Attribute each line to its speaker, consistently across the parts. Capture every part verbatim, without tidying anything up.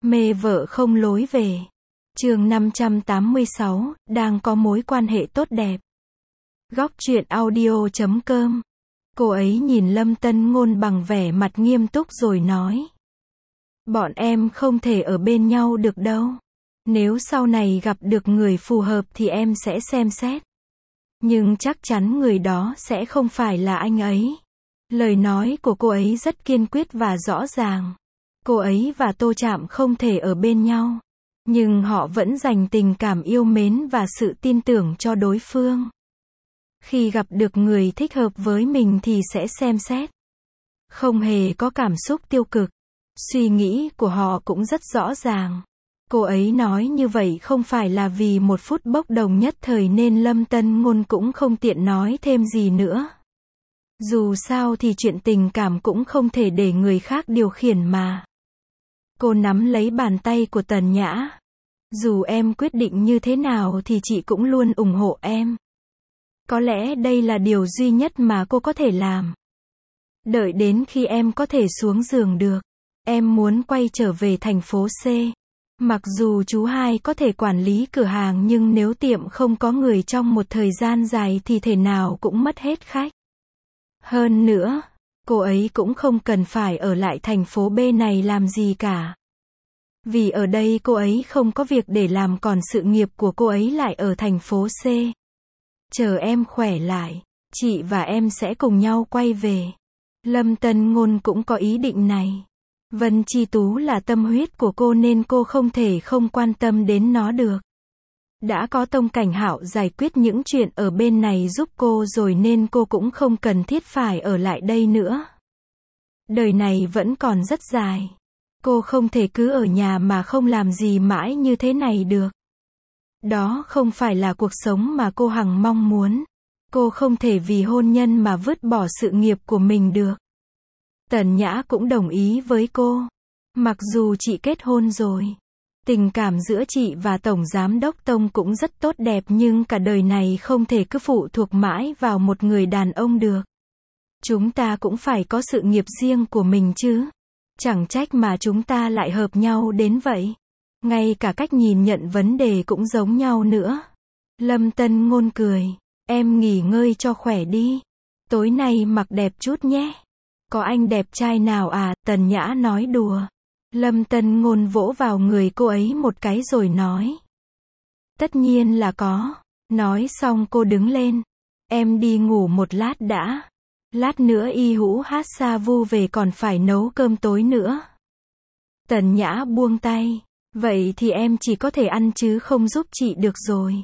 Speaker 1: Mê vợ không lối về. Chương năm trăm tám mươi sáu, đang có mối quan hệ tốt đẹp. Góc truyện audio chấm com. Cô ấy nhìn Lâm Tân Ngôn bằng vẻ mặt nghiêm túc rồi nói. Bọn em không thể ở bên nhau được đâu. Nếu sau này gặp được người phù hợp thì em sẽ xem xét. Nhưng chắc chắn người đó sẽ không phải là anh ấy. Lời nói của cô ấy rất kiên quyết và rõ ràng. Cô ấy và Tô Trạm không thể ở bên nhau. Nhưng họ vẫn dành tình cảm yêu mến và sự tin tưởng cho đối phương. Khi gặp được người thích hợp với mình thì sẽ xem xét. Không hề có cảm xúc tiêu cực. Suy nghĩ của họ cũng rất rõ ràng. Cô ấy nói như vậy không phải là vì một phút bốc đồng nhất thời nên Lâm Tân Ngôn cũng không tiện nói thêm gì nữa. Dù sao thì chuyện tình cảm cũng không thể để người khác điều khiển mà. Cô nắm lấy bàn tay của Tần Nhã. Dù em quyết định như thế nào thì chị cũng luôn ủng hộ em. Có lẽ đây là điều duy nhất mà cô có thể làm. Đợi đến khi em có thể xuống giường được. Em muốn quay trở về thành phố C. Mặc dù chú hai có thể quản lý cửa hàng nhưng nếu tiệm không có người trong một thời gian dài thì thể nào cũng mất hết khách. Hơn nữa, cô ấy cũng không cần phải ở lại thành phố B này làm gì cả. Vì ở đây cô ấy không có việc để làm còn sự nghiệp của cô ấy lại ở thành phố C. Chờ em khỏe lại, chị và em sẽ cùng nhau quay về. Lâm Tân Ngôn cũng có ý định này. Vân Chi Tú là tâm huyết của cô nên cô không thể không quan tâm đến nó được. Đã có Tông Cảnh Hạo giải quyết những chuyện ở bên này giúp cô rồi nên cô cũng không cần thiết phải ở lại đây nữa. Đời này vẫn còn rất dài. Cô không thể cứ ở nhà mà không làm gì mãi như thế này được. Đó không phải là cuộc sống mà cô hằng mong muốn. Cô không thể vì hôn nhân mà vứt bỏ sự nghiệp của mình được. Tần Nhã cũng đồng ý với cô. Mặc dù chị kết hôn rồi. Tình cảm giữa chị và Tổng Giám đốc Tông cũng rất tốt đẹp nhưng cả đời này không thể cứ phụ thuộc mãi vào một người đàn ông được. Chúng ta cũng phải có sự nghiệp riêng của mình chứ. Chẳng trách mà chúng ta lại hợp nhau đến vậy. Ngay cả cách nhìn nhận vấn đề cũng giống nhau nữa. Lâm Tân Ngôn cười. Em nghỉ ngơi cho khỏe đi. Tối nay mặc đẹp chút nhé. Có anh đẹp trai nào à? Tần Nhã nói đùa. Lâm Tân Ngôn vỗ vào người cô ấy một cái rồi nói. Tất nhiên là có. Nói xong cô đứng lên. Em đi ngủ một lát đã. Lát nữa Y Hữu Hát Sa Vu về còn phải nấu cơm tối nữa. Tần Nhã buông tay. Vậy thì em chỉ có thể ăn chứ không giúp chị được rồi.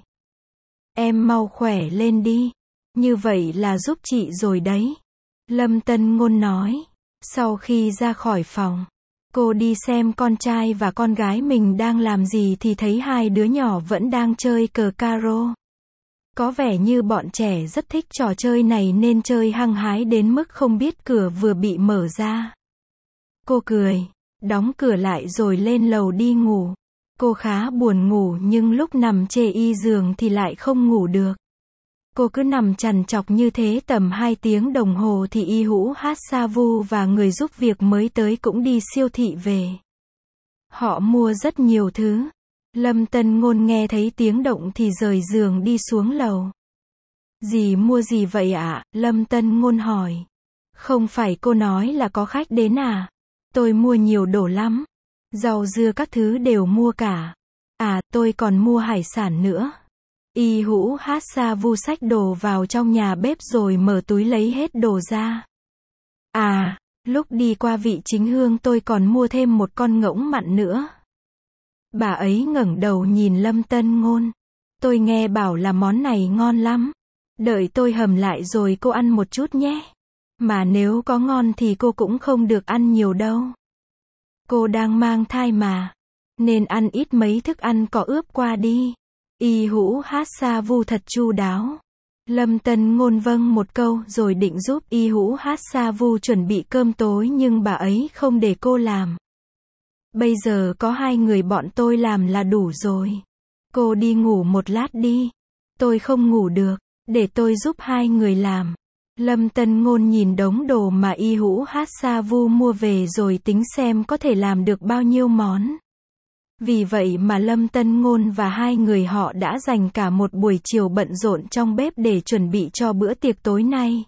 Speaker 1: Em mau khỏe lên đi. Như vậy là giúp chị rồi đấy. Lâm Tân Ngôn nói. Sau khi ra khỏi phòng, cô đi xem con trai và con gái mình đang làm gì thì thấy hai đứa nhỏ vẫn đang chơi cờ caro. Có vẻ như bọn trẻ rất thích trò chơi này nên chơi hăng hái đến mức không biết cửa vừa bị mở ra. Cô cười, đóng cửa lại rồi lên lầu đi ngủ. Cô khá buồn ngủ nhưng lúc nằm chê y giường thì lại không ngủ được. Cô cứ nằm trằn trọc như thế tầm hai tiếng đồng hồ thì Y Hữu Hát Sa Vu và người giúp việc mới tới cũng đi siêu thị về. Họ mua rất nhiều thứ. Lâm Tân Ngôn nghe thấy tiếng động thì rời giường đi xuống lầu. Dì mua gì vậy ạ? À? Lâm Tân Ngôn hỏi. Không phải cô nói là có khách đến à? Tôi mua nhiều đồ lắm. Rau dưa các thứ đều mua cả. À, tôi còn mua hải sản nữa. Y Hữu Hát Sa Vu xách đồ vào trong nhà bếp rồi mở túi lấy hết đồ ra. À, lúc đi qua vị chính hương tôi còn mua thêm một con ngỗng mặn nữa. Bà ấy ngẩng đầu nhìn Lâm Tân Ngôn. Tôi nghe bảo là món này ngon lắm. Đợi tôi hầm lại rồi cô ăn một chút nhé. Mà nếu có ngon thì cô cũng không được ăn nhiều đâu. Cô đang mang thai mà. Nên ăn ít mấy thức ăn có ướp qua đi. Y Hữu Hát Sa Vu thật chu đáo. Lâm Tân Ngôn vâng một câu rồi định giúp Y Hữu Hát Sa Vu chuẩn bị cơm tối nhưng bà ấy không để cô làm. Bây giờ có hai người bọn tôi làm là đủ rồi. Cô đi ngủ một lát đi. Tôi không ngủ được. Để tôi giúp hai người làm. Lâm Tân Ngôn nhìn đống đồ mà Y Hữu Hát Sa Vu mua về rồi tính xem có thể làm được bao nhiêu món. Vì vậy mà Lâm Tân Ngôn và hai người họ đã dành cả một buổi chiều bận rộn trong bếp để chuẩn bị cho bữa tiệc tối nay.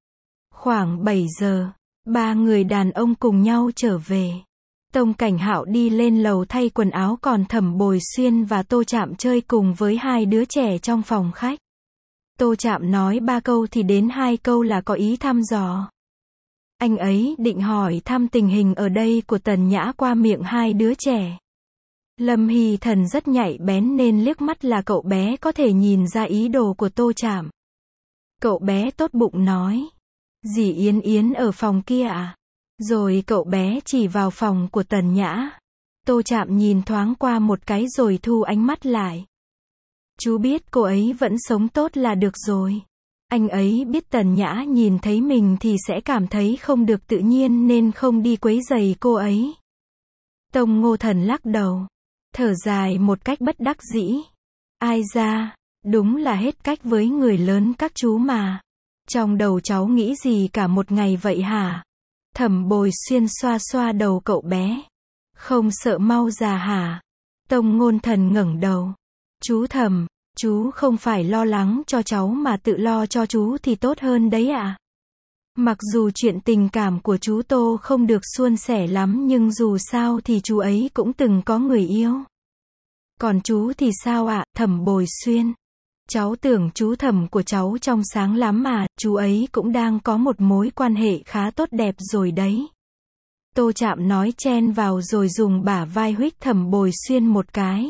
Speaker 1: Khoảng bảy giờ, ba người đàn ông cùng nhau trở về. Tông Cảnh Hạo đi lên lầu thay quần áo, còn Thẩm Bồi Xuyên và Tô Trạm chơi cùng với hai đứa trẻ trong phòng khách. Tô Trạm nói ba câu thì đến hai câu là có ý thăm dò. Anh ấy định hỏi thăm tình hình ở đây của Tần Nhã qua miệng hai đứa trẻ. Lâm Hy Thần rất nhạy bén nên liếc mắt là cậu bé có thể nhìn ra ý đồ của Tô Trạm. Cậu bé tốt bụng nói. Dì Yến Yến ở phòng kia à? Rồi cậu bé chỉ vào phòng của Tần Nhã. Tô Trạm nhìn thoáng qua một cái rồi thu ánh mắt lại. Chú biết cô ấy vẫn sống tốt là được rồi. Anh ấy biết Tần Nhã nhìn thấy mình thì sẽ cảm thấy không được tự nhiên nên không đi quấy rầy cô ấy. Tông Ngô Thần lắc đầu, thở dài một cách bất đắc dĩ. Ai ra, đúng là hết cách với người lớn các chú mà. Trong đầu cháu nghĩ gì cả một ngày vậy hả? Thẩm Bồi Xuyên xoa xoa đầu cậu bé. Không sợ mau già hả? Tông Ngôn Thần ngẩng đầu. Chú Thẩm, chú không phải lo lắng cho cháu mà tự lo cho chú thì tốt hơn đấy ạ. À? Mặc dù chuyện tình cảm của chú Tô không được suôn sẻ lắm nhưng dù sao thì chú ấy cũng từng có người yêu. Còn chú thì sao ạ, à? Thẩm Bồi Xuyên. Cháu tưởng chú Thẩm của cháu trong sáng lắm mà, chú ấy cũng đang có một mối quan hệ khá tốt đẹp rồi đấy. Tô Trạm nói chen vào rồi dùng bả vai huých Thẩm Bồi Xuyên một cái.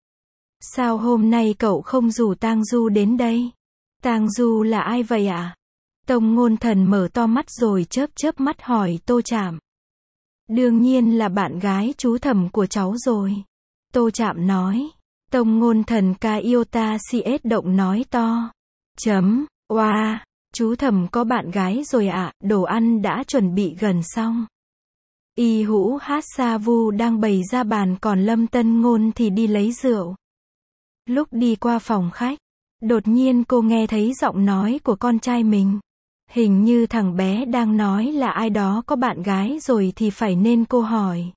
Speaker 1: Sao hôm nay cậu không rủ Tang Du đến đây? Tang Du là ai vậy ạ? À? Tông Ngôn Thần mở to mắt rồi chớp chớp mắt hỏi Tô Trạm. Đương nhiên là bạn gái chú Thẩm của cháu rồi. Tô Trạm nói. Tông Ngôn Thần ca yêu ta si ết động nói to. Chấm, oa, wow, chú Thẩm có bạn gái rồi ạ, à, đồ ăn đã chuẩn bị gần xong. Y Hũ Hát Sa Vu đang bày ra bàn còn Lâm Tân Ngôn thì đi lấy rượu. Lúc đi qua phòng khách, đột nhiên cô nghe thấy giọng nói của con trai mình. Hình như thằng bé đang nói là ai đó có bạn gái rồi thì phải nên cô hỏi.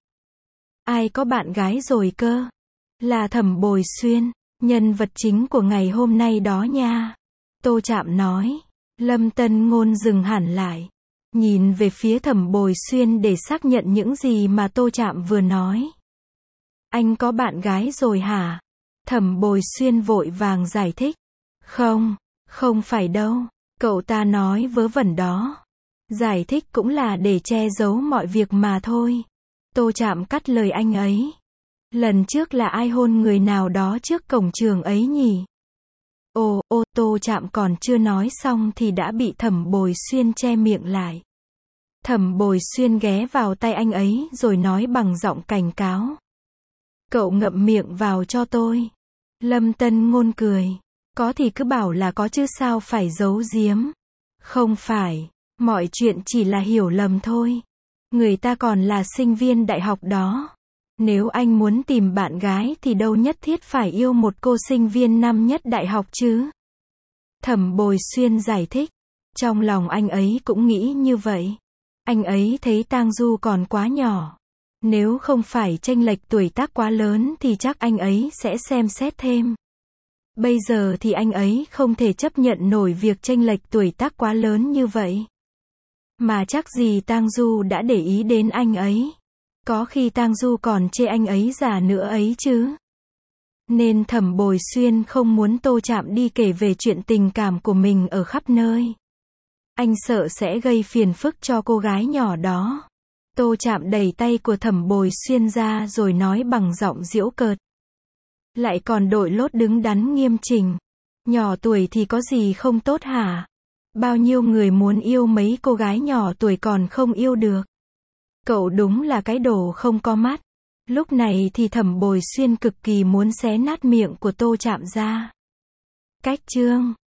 Speaker 1: Ai có bạn gái rồi cơ? Là Thẩm Bồi Xuyên, nhân vật chính của ngày hôm nay đó nha. Tô Trạm nói. Lâm Tân Ngôn dừng hẳn lại, nhìn về phía Thẩm Bồi Xuyên để xác nhận những gì mà Tô Trạm vừa nói. Anh có bạn gái rồi hả? Thẩm Bồi Xuyên vội vàng giải thích. Không, không phải đâu, cậu ta nói vớ vẩn đó. Giải thích cũng là để che giấu mọi việc mà thôi. Tô Trạm cắt lời anh ấy. Lần trước là ai hôn người nào đó trước cổng trường ấy nhỉ? Ồ, ô Tô Trạm còn chưa nói xong thì đã bị Thẩm Bồi Xuyên che miệng lại. Thẩm Bồi Xuyên ghé vào tay anh ấy rồi nói bằng giọng cảnh cáo. Cậu ngậm miệng vào cho tôi. Lâm Tân Ngôn cười. Có thì cứ bảo là có chứ sao phải giấu giếm. Không phải, mọi chuyện chỉ là hiểu lầm thôi. Người ta còn là sinh viên đại học đó. Nếu anh muốn tìm bạn gái thì đâu nhất thiết phải yêu một cô sinh viên năm nhất đại học chứ. Thẩm Bồi Xuyên giải thích. Trong lòng anh ấy cũng nghĩ như vậy. Anh ấy thấy Tang Du còn quá nhỏ. Nếu không phải chênh lệch tuổi tác quá lớn thì chắc anh ấy sẽ xem xét thêm. Bây giờ thì anh ấy không thể chấp nhận nổi việc chênh lệch tuổi tác quá lớn như vậy. Mà chắc gì Tang Du đã để ý đến anh ấy. Có khi Tang Du còn chê anh ấy già nữa ấy chứ. Nên Thẩm Bồi Xuyên không muốn Tô Trạm đi kể về chuyện tình cảm của mình ở khắp nơi. Anh sợ sẽ gây phiền phức cho cô gái nhỏ đó. Tô Trạm đẩy tay của Thẩm Bồi Xuyên ra rồi nói bằng giọng giễu cợt. Lại còn đội lốt đứng đắn nghiêm chỉnh. Nhỏ tuổi thì có gì không tốt hả? Bao nhiêu người muốn yêu mấy cô gái nhỏ tuổi còn không yêu được. Cậu đúng là cái đồ không có mắt. Lúc này thì Thẩm Bồi Xuyên cực kỳ muốn xé nát miệng của Tô Trạm ra. Cách chương